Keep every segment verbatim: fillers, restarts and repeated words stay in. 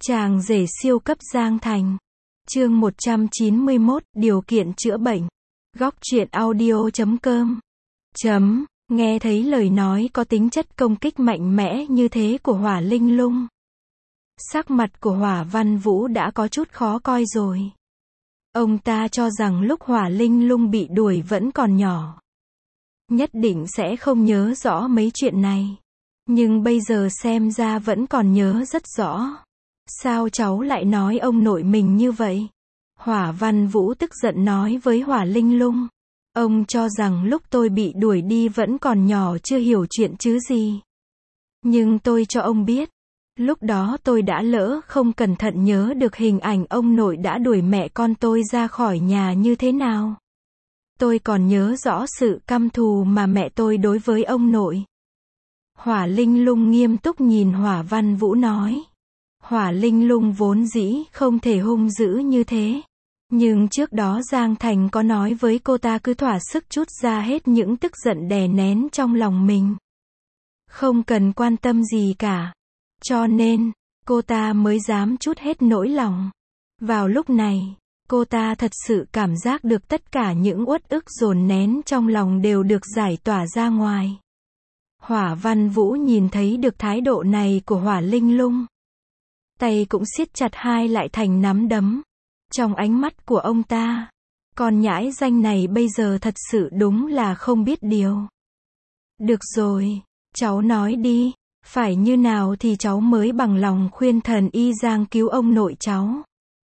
Chàng rể siêu cấp Giang Thành. Chương một trăm chín mươi mốt, điều kiện chữa bệnh. Góc truyện audio chấm com. Chấm, nghe thấy lời nói có tính chất công kích mạnh mẽ như thế của Hỏa Linh Lung. Sắc mặt của Hỏa Văn Vũ đã có chút khó coi rồi. Ông ta cho rằng lúc Hỏa Linh Lung bị đuổi vẫn còn nhỏ, nhất định sẽ không nhớ rõ mấy chuyện này. Nhưng bây giờ xem ra vẫn còn nhớ rất rõ. Sao cháu lại nói ông nội mình như vậy? Hỏa Văn Vũ tức giận nói với Hỏa Linh Lung. Ông cho rằng lúc tôi bị đuổi đi vẫn còn nhỏ chưa hiểu chuyện chứ gì. Nhưng tôi cho ông biết, lúc đó tôi đã lỡ không cẩn thận nhớ được hình ảnh ông nội đã đuổi mẹ con tôi ra khỏi nhà như thế nào. Tôi còn nhớ rõ sự căm thù mà mẹ tôi đối với ông nội. Hỏa Linh Lung nghiêm túc nhìn Hỏa Văn Vũ nói. Hỏa Linh Lung vốn dĩ không thể hung dữ như thế. Nhưng trước đó Giang Thành có nói với cô ta cứ thỏa sức trút ra hết những tức giận đè nén trong lòng mình. Không cần quan tâm gì cả. Cho nên, cô ta mới dám trút hết nỗi lòng. Vào lúc này, cô ta thật sự cảm giác được tất cả những uất ức dồn nén trong lòng đều được giải tỏa ra ngoài. Hỏa Văn Vũ nhìn thấy được thái độ này của Hỏa Linh Lung. Tay cũng siết chặt hai lại thành nắm đấm. Trong ánh mắt của ông ta, con nhãi danh này bây giờ thật sự đúng là không biết điều. Được rồi, cháu nói đi, phải như nào thì cháu mới bằng lòng khuyên thần y Giang cứu ông nội cháu?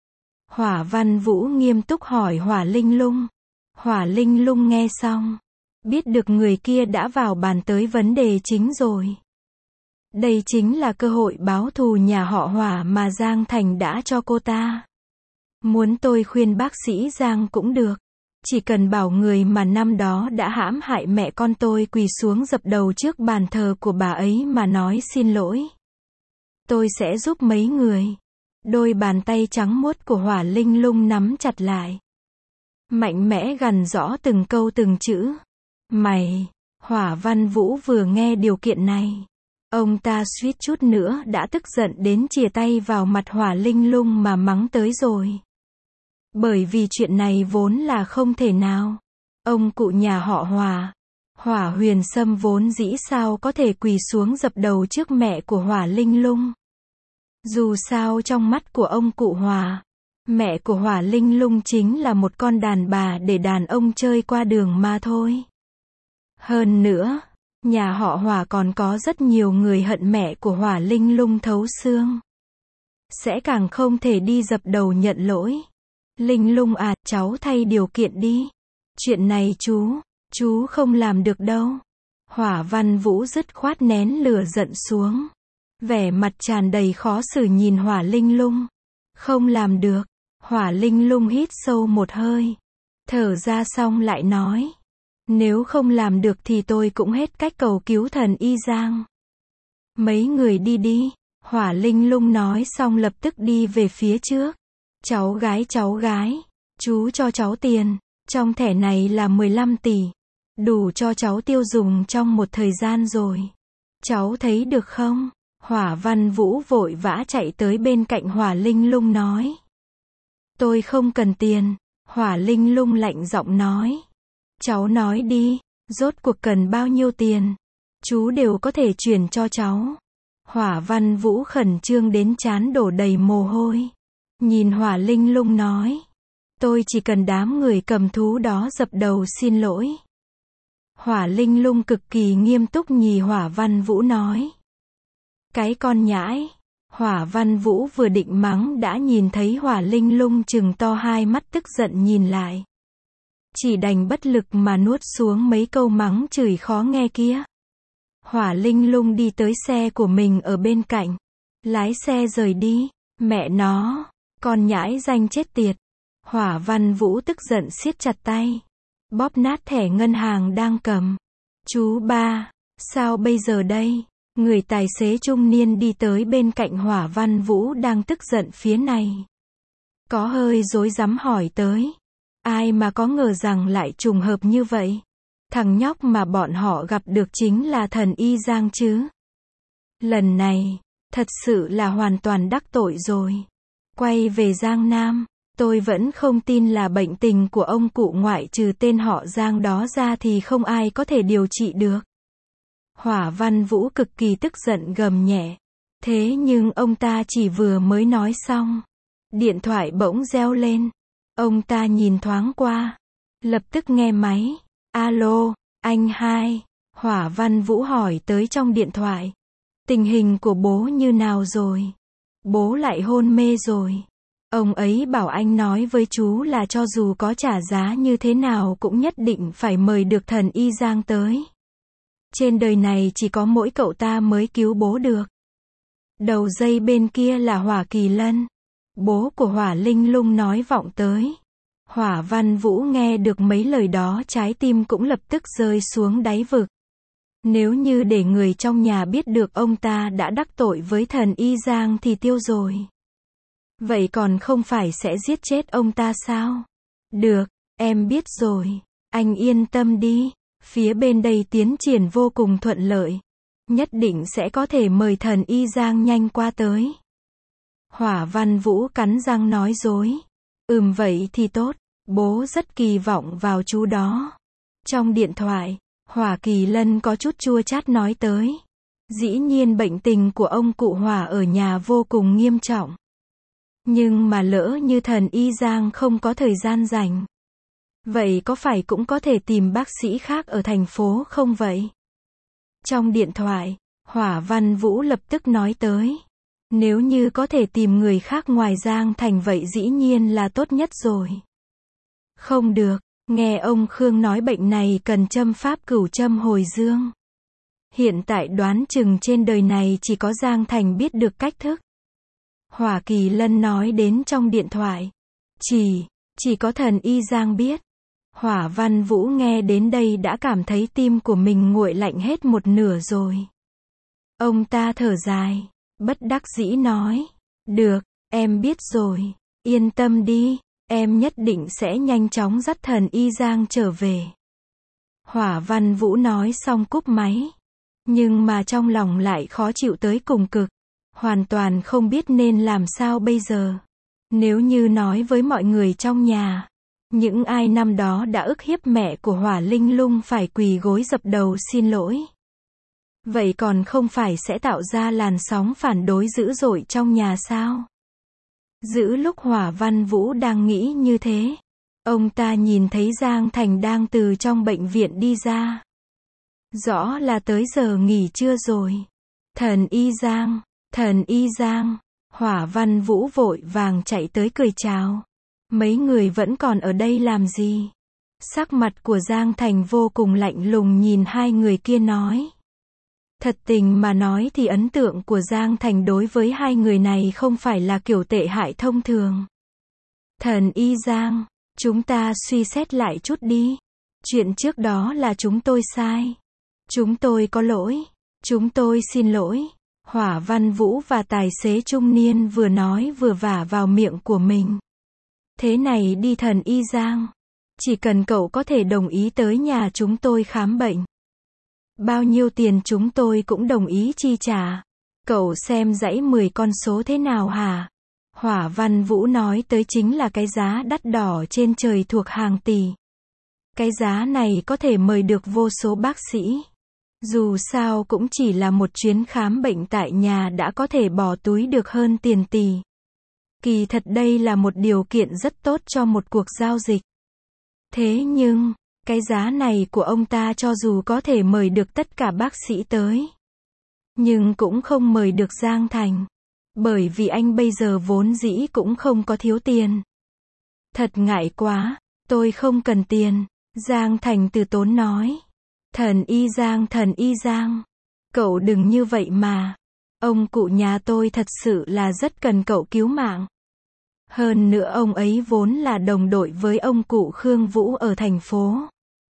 Hỏa Văn Vũ nghiêm túc hỏi Hỏa Linh Lung. Hỏa Linh Lung nghe xong, biết được người kia đã vào bàn tới vấn đề chính rồi. Đây chính là cơ hội báo thù nhà họ Hỏa mà Giang Thành đã cho cô ta. Muốn tôi khuyên bác sĩ Giang cũng được. Chỉ cần bảo người mà năm đó đã hãm hại mẹ con tôi quỳ xuống dập đầu trước bàn thờ của bà ấy mà nói xin lỗi. Tôi sẽ giúp mấy người. Đôi bàn tay trắng muốt của Hỏa Linh Lung nắm chặt lại. Mạnh mẽ gằn rõ từng câu từng chữ. Mày, Hỏa Văn Vũ vừa nghe điều kiện này. Ông ta suýt chút nữa đã tức giận đến chìa tay vào mặt Hỏa Linh Lung mà mắng tới rồi. Bởi vì chuyện này vốn là không thể nào. Ông cụ nhà họ Hỏa, Hỏa Huyền Sâm vốn dĩ sao có thể quỳ xuống dập đầu trước mẹ của Hỏa Linh Lung. Dù sao trong mắt của ông cụ Hỏa, mẹ của Hỏa Linh Lung chính là một con đàn bà để đàn ông chơi qua đường mà thôi. Hơn nữa, nhà họ Hỏa còn có rất nhiều người hận mẹ của Hỏa Linh Lung thấu xương. Sẽ càng không thể đi dập đầu nhận lỗi. Linh Lung à, cháu thay điều kiện đi. Chuyện này chú, chú không làm được đâu. Hỏa Văn Vũ dứt khoát nén lửa giận xuống. Vẻ mặt tràn đầy khó xử nhìn Hỏa Linh Lung. Không làm được. Hỏa Linh Lung hít sâu một hơi. Thở ra xong lại nói. Nếu không làm được thì tôi cũng hết cách cầu cứu thần y Giang. Mấy người đi đi. Hỏa Linh Lung nói xong lập tức đi về phía trước. Cháu gái cháu gái, chú cho cháu tiền, trong thẻ này là mười lăm tỷ, đủ cho cháu tiêu dùng trong một thời gian rồi. Cháu thấy được không? Hỏa Văn Vũ vội vã chạy tới bên cạnh Hỏa Linh Lung nói. Tôi không cần tiền, Hỏa Linh Lung lạnh giọng nói. Cháu nói đi, rốt cuộc cần bao nhiêu tiền, chú đều có thể chuyển cho cháu. Hỏa Văn Vũ khẩn trương đến trán đổ đầy mồ hôi. Nhìn Hỏa Linh Lung nói. Tôi chỉ cần đám người cầm thú đó dập đầu xin lỗi. Hỏa Linh Lung cực kỳ nghiêm túc nhìn Hỏa Văn Vũ nói. Cái con nhãi. Hỏa Văn Vũ vừa định mắng đã nhìn thấy Hỏa Linh Lung trừng to hai mắt tức giận nhìn lại. Chỉ đành bất lực mà nuốt xuống mấy câu mắng chửi khó nghe kia. Hỏa Linh Lung đi tới xe của mình ở bên cạnh. Lái xe rời đi. Mẹ nó. Con nhãi danh chết tiệt. Hỏa Văn Vũ tức giận siết chặt tay. Bóp nát thẻ ngân hàng đang cầm. Chú ba, sao bây giờ đây? Người tài xế trung niên đi tới bên cạnh Hỏa Văn Vũ đang tức giận phía này. Có hơi rối rắm hỏi tới. Ai mà có ngờ rằng lại trùng hợp như vậy? Thằng nhóc mà bọn họ gặp được chính là thần y Giang chứ? Lần này, Thật sự là hoàn toàn đắc tội rồi. Quay về Giang Nam, tôi vẫn không tin là bệnh tình của ông cụ ngoại trừ tên họ Giang đó ra thì không ai có thể điều trị được. Hỏa Văn Vũ cực kỳ tức giận gầm nhẹ. Thế nhưng ông ta chỉ vừa mới nói xong. Điện thoại bỗng reo lên. Ông ta nhìn thoáng qua. Lập tức nghe máy. Alo, anh hai. Hỏa Văn Vũ hỏi tới trong điện thoại. Tình hình của bố như nào rồi? Bố lại hôn mê rồi. Ông ấy bảo anh nói với chú là cho dù có trả giá như thế nào cũng nhất định phải mời được thần y Giang tới. Trên đời này chỉ có mỗi cậu ta mới cứu bố được. Đầu dây bên kia là Hỏa Kỳ Lân. Bố của Hỏa Linh Lung nói vọng tới. Hỏa Văn Vũ nghe được mấy lời đó trái tim cũng lập tức rơi xuống đáy vực. Nếu như để người trong nhà biết được ông ta đã đắc tội với thần y Giang thì tiêu rồi. Vậy còn không phải sẽ giết chết ông ta sao? Được, em biết rồi. Anh yên tâm đi. Phía bên đây tiến triển vô cùng thuận lợi. Nhất định sẽ có thể mời thần y Giang nhanh qua tới. Hỏa Văn Vũ cắn răng nói dối. Ừm vậy thì tốt. Bố rất kỳ vọng vào chú đó. Trong điện thoại, Hỏa Kỳ Lân có chút chua chát nói tới. Dĩ nhiên bệnh tình của ông cụ Hỏa ở nhà vô cùng nghiêm trọng. Nhưng mà lỡ như thần y Giang không có thời gian rảnh. Vậy có phải cũng có thể tìm bác sĩ khác ở thành phố không vậy? Trong điện thoại, Hỏa Văn Vũ lập tức nói tới. Nếu như có thể tìm người khác ngoài Giang Thành vậy dĩ nhiên là tốt nhất rồi. Không được, nghe ông Khương nói bệnh này cần châm pháp cửu châm hồi dương. Hiện tại đoán chừng trên đời này chỉ có Giang Thành biết được cách thức. Hỏa Kỳ Lân nói đến trong điện thoại. Chỉ, chỉ có thần y Giang biết. Hỏa Văn Vũ nghe đến đây đã cảm thấy tim của mình nguội lạnh hết một nửa rồi. Ông ta thở dài, bất đắc dĩ nói. Được, em biết rồi, yên tâm đi, em nhất định sẽ nhanh chóng dắt thần y Giang trở về. Hỏa Văn Vũ nói xong cúp máy. Nhưng mà trong lòng lại khó chịu tới cùng cực. Hoàn toàn không biết nên làm sao bây giờ. Nếu như nói với mọi người trong nhà. Những ai năm đó đã ức hiếp mẹ của Hỏa Linh Lung phải quỳ gối dập đầu xin lỗi. Vậy còn không phải sẽ tạo ra làn sóng phản đối dữ dội trong nhà sao? Giữa lúc Hỏa Văn Vũ đang nghĩ như thế, ông ta nhìn thấy Giang Thành đang từ trong bệnh viện đi ra. Rõ là tới giờ nghỉ trưa rồi. Thần y Giang, thần y Giang, Hỏa Văn Vũ vội vàng chạy tới cười chào. Mấy người vẫn còn ở đây làm gì? Sắc mặt của Giang Thành vô cùng lạnh lùng nhìn hai người kia nói. Thật tình mà nói thì ấn tượng của Giang Thành đối với hai người này không phải là kiểu tệ hại thông thường. Thần y Giang, chúng ta suy xét lại chút đi. Chuyện trước đó là chúng tôi sai. Chúng tôi có lỗi. Chúng tôi xin lỗi. Hỏa Văn Vũ và tài xế trung niên vừa nói vừa vả vào miệng của mình. Thế này đi thần y Giang. Chỉ cần cậu có thể đồng ý tới nhà chúng tôi khám bệnh. Bao nhiêu tiền chúng tôi cũng đồng ý chi trả. Cậu xem dãy mười con số thế nào hả? Hỏa Văn Vũ nói tới chính là cái giá đắt đỏ trên trời thuộc hàng tỷ. Cái giá này có thể mời được vô số bác sĩ. Dù sao cũng chỉ là một chuyến khám bệnh tại nhà đã có thể bỏ túi được hơn tiền tỷ. Kỳ thật đây là một điều kiện rất tốt cho một cuộc giao dịch. Thế nhưng, cái giá này của ông ta cho dù có thể mời được tất cả bác sĩ tới. Nhưng cũng không mời được Giang Thành. Bởi vì anh bây giờ vốn dĩ cũng không có thiếu tiền. Thật ngại quá, tôi không cần tiền. Giang Thành từ tốn nói. Thần y Giang, thần y Giang. Cậu đừng như vậy mà. Ông cụ nhà tôi thật sự là rất cần cậu cứu mạng. Hơn nữa ông ấy vốn là đồng đội với ông cụ Khương Vũ ở thành phố.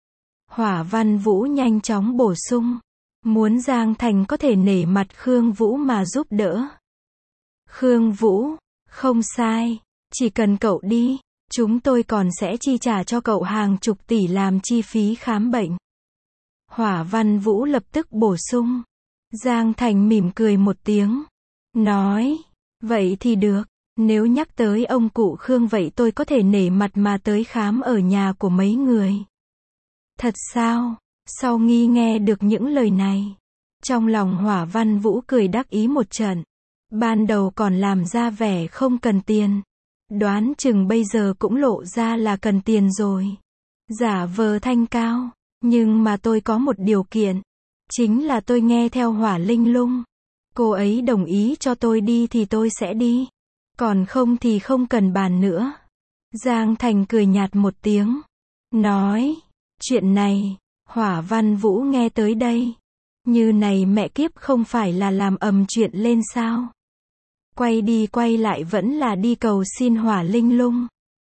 Hỏa Văn Vũ nhanh chóng bổ sung. Muốn Giang Thành có thể nể mặt Khương Vũ mà giúp đỡ. Khương Vũ, không sai. Chỉ cần cậu đi, chúng tôi còn sẽ chi trả cho cậu hàng chục tỷ làm chi phí khám bệnh. Hỏa Văn Vũ lập tức bổ sung. Giang Thành mỉm cười một tiếng. nói, vậy thì được, nếu nhắc tới ông cụ Khương vậy tôi có thể nể mặt mà tới khám ở nhà của mấy người. Thật sao? Sau Nghi nghe được những lời này, trong lòng Hỏa Văn Vũ cười đắc ý một trận. Ban đầu còn làm ra vẻ không cần tiền, đoán chừng bây giờ cũng lộ ra là cần tiền rồi. Giả vờ thanh cao, nhưng mà tôi có một điều kiện, chính là tôi nghe theo Hỏa Linh Lung. Cô ấy đồng ý cho tôi đi thì tôi sẽ đi, còn không thì không cần bàn nữa. Giang Thành cười nhạt một tiếng, nói, chuyện này, Hỏa Văn Vũ nghe tới đây, như này mẹ kiếp không phải là làm ầm chuyện lên sao? Quay đi quay lại vẫn là đi cầu xin Hỏa Linh Lung.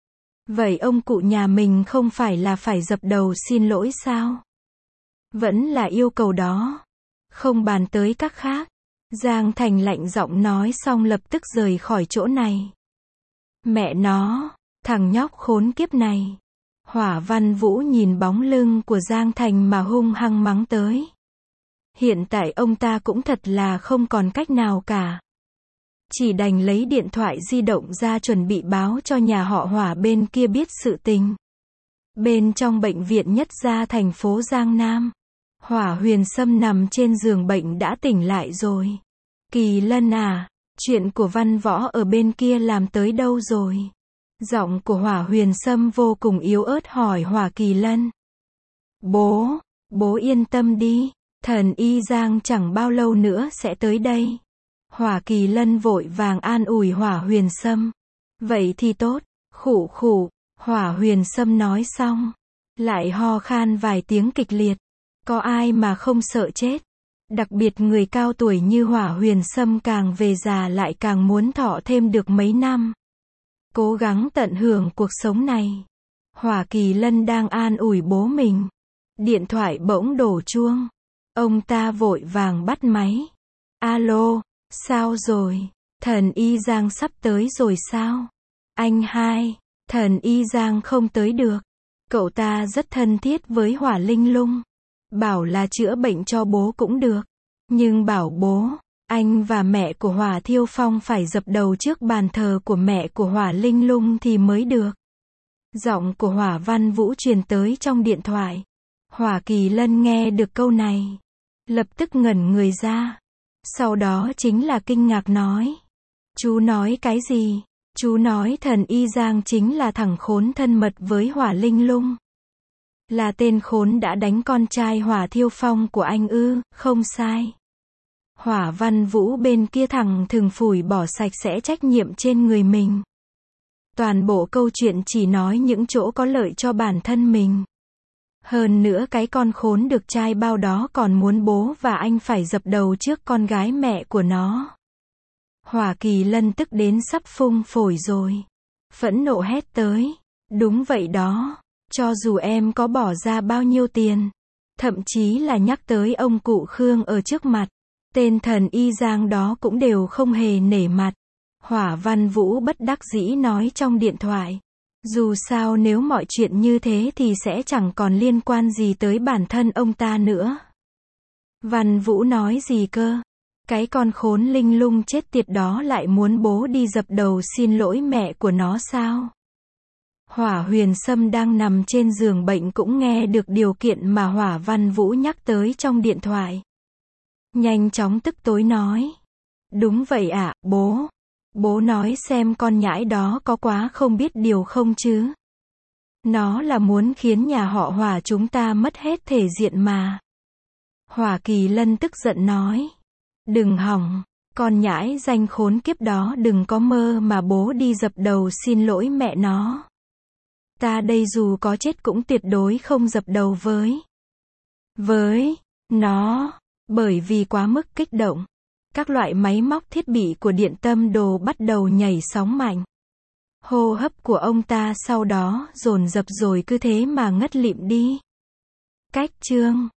Vậy ông cụ nhà mình không phải là phải dập đầu xin lỗi sao? Vẫn là yêu cầu đó, không bàn tới các khác. Giang Thành lạnh giọng nói xong lập tức rời khỏi chỗ này. Mẹ nó, thằng nhóc khốn kiếp này. Hỏa Văn Vũ nhìn bóng lưng của Giang Thành mà hung hăng mắng tới. Hiện tại ông ta cũng thật là không còn cách nào cả. Chỉ đành lấy điện thoại di động ra chuẩn bị báo cho nhà họ Hỏa bên kia biết sự tình. Bên trong bệnh viện Nhất Gia thành phố Giang Nam, Hỏa Huyền Sâm nằm trên giường bệnh đã tỉnh lại rồi. Kỳ Lân à, chuyện của Văn Võ ở bên kia làm tới đâu rồi? Giọng của Hỏa Huyền Sâm vô cùng yếu ớt hỏi Hỏa Kỳ Lân. Bố, bố yên tâm đi, thần y Giang chẳng bao lâu nữa sẽ tới đây. Hỏa Kỳ Lân vội vàng an ủi Hỏa Huyền Sâm. Vậy thì tốt, khụ khụ, Hỏa Huyền Sâm nói xong, lại ho khan vài tiếng kịch liệt. Có ai mà không sợ chết? Đặc biệt người cao tuổi như Hỏa Huyền Sâm càng về già lại càng muốn thọ thêm được mấy năm. Cố gắng tận hưởng cuộc sống này. Hỏa Kỳ Lân đang an ủi bố mình. Điện thoại bỗng đổ chuông. Ông ta vội vàng bắt máy. Alo, sao rồi? Thần y Giang sắp tới rồi sao? Anh hai, thần y Giang không tới được. Cậu ta rất thân thiết với Hỏa Linh Lung. Bảo là chữa bệnh cho bố cũng được. Nhưng bảo bố, anh và mẹ của Hỏa Thiêu Phong phải dập đầu trước bàn thờ của mẹ của Hỏa Linh Lung thì mới được. Giọng của Hỏa Văn Vũ truyền tới trong điện thoại. Hỏa Kỳ Lân nghe được câu này, lập tức ngẩn người ra. Sau đó chính là kinh ngạc nói. Chú nói cái gì? Chú nói thần y Giang chính là thằng khốn thân mật với Hỏa Linh Lung. Là tên khốn đã đánh con trai Hỏa Thiêu Phong của anh ư? Không sai. Hỏa Văn Vũ bên kia thẳng thừng phủi bỏ sạch sẽ trách nhiệm trên người mình. Toàn bộ câu chuyện chỉ nói những chỗ có lợi cho bản thân mình. Hơn nữa cái con khốn được trai bao đó còn muốn bố và anh phải dập đầu trước con gái mẹ của nó. Hỏa Kỳ Lân tức đến sắp phung phổi rồi. Phẫn nộ hét tới. Đúng vậy đó. Cho dù em có bỏ ra bao nhiêu tiền, thậm chí là nhắc tới ông cụ Khương ở trước mặt, tên thần y Giang đó cũng đều không hề nể mặt. Hỏa Văn Vũ bất đắc dĩ nói trong điện thoại. Dù sao nếu mọi chuyện như thế thì sẽ chẳng còn liên quan gì tới bản thân ông ta nữa. Văn Vũ nói gì cơ? Cái con khốn Linh Lung chết tiệt đó lại muốn bố đi dập đầu xin lỗi mẹ của nó sao? Hỏa Huyền Sâm đang nằm trên giường bệnh cũng nghe được điều kiện mà Hỏa Văn Vũ nhắc tới trong điện thoại. Nhanh chóng tức tối nói. Đúng vậy ạ, bố. Bố nói xem con nhãi đó có quá không biết điều không chứ. Nó là muốn khiến nhà họ Hỏa chúng ta mất hết thể diện mà. Hỏa Kỳ Lân tức giận nói. Đừng hỏng, con nhãi danh khốn kiếp đó đừng có mơ mà bố đi dập đầu xin lỗi mẹ nó. Ta đây dù có chết cũng tuyệt đối không dập đầu với. Với nó, bởi vì quá mức kích động. Các loại máy móc thiết bị của Điện Tâm Đồ bắt đầu nhảy sóng mạnh. Hô hấp của ông ta sau đó dồn dập rồi cứ thế mà ngất lịm đi. Cách chương